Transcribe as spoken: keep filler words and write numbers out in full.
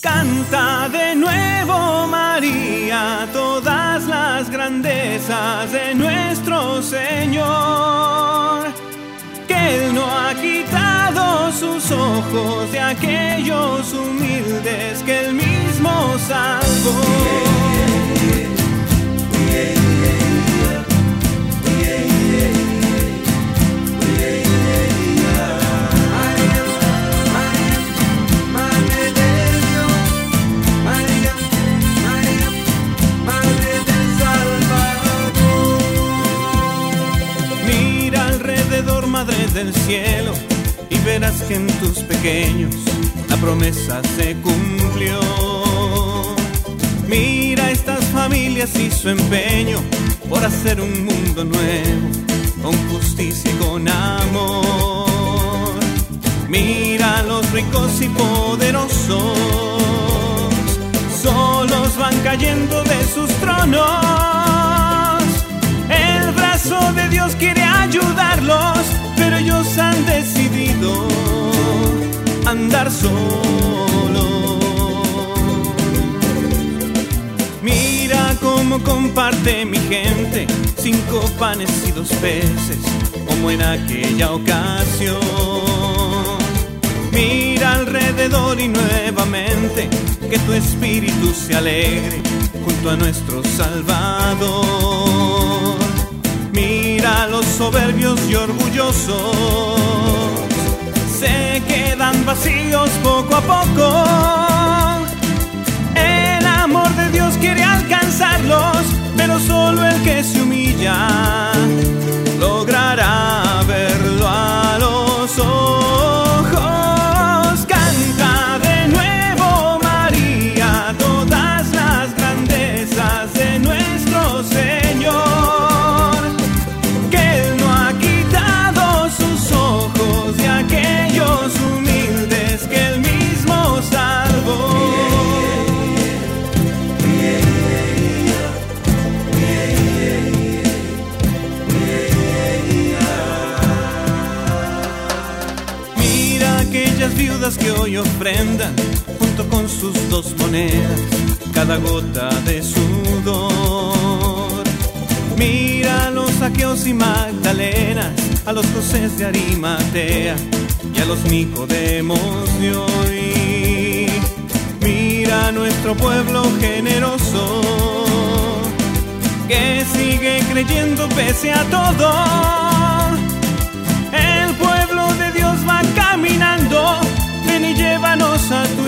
Canta de nuevo, María, todas las grandezas de nuestro Señor, que Él no ha quitado sus ojos de aquellos humildes que Él mismo salvó. Madre del cielo, y verás que en tus pequeños la promesa se cumplió. Mira estas familias y su empeño por hacer un mundo nuevo, con justicia y con amor. Mira a los ricos y poderosos, solos van cayendo de sus tronos. El brazo de Dios quiere ayudarlos, pero ellos han decidido andar solos. Mira cómo comparte mi gente cinco panes y dos peces, como en aquella ocasión. Mira alrededor y nuevamente que tu espíritu se alegre junto a nuestro Salvador. Mira a los soberbios y orgullosos, se quedan vacíos poco a poco. El amor de Dios quiere alcanzarlos, pero solo el que se humilla logrará verlo a los ojos. Canta de nuevo, María, todas las grandezas de nuestro Señor, de aquellos humildes que Él mismo salvó. Mira aquellas viudas que hoy ofrendan junto con sus dos monedas cada gota de sudor. Mira a los Zaqueos y Magdalenas, a los Josés de Arimatea y a los Nicodemos de hoy. Mira a nuestro pueblo generoso, que sigue creyendo pese a todo. El pueblo de Dios va caminando, ven y llévanos a tu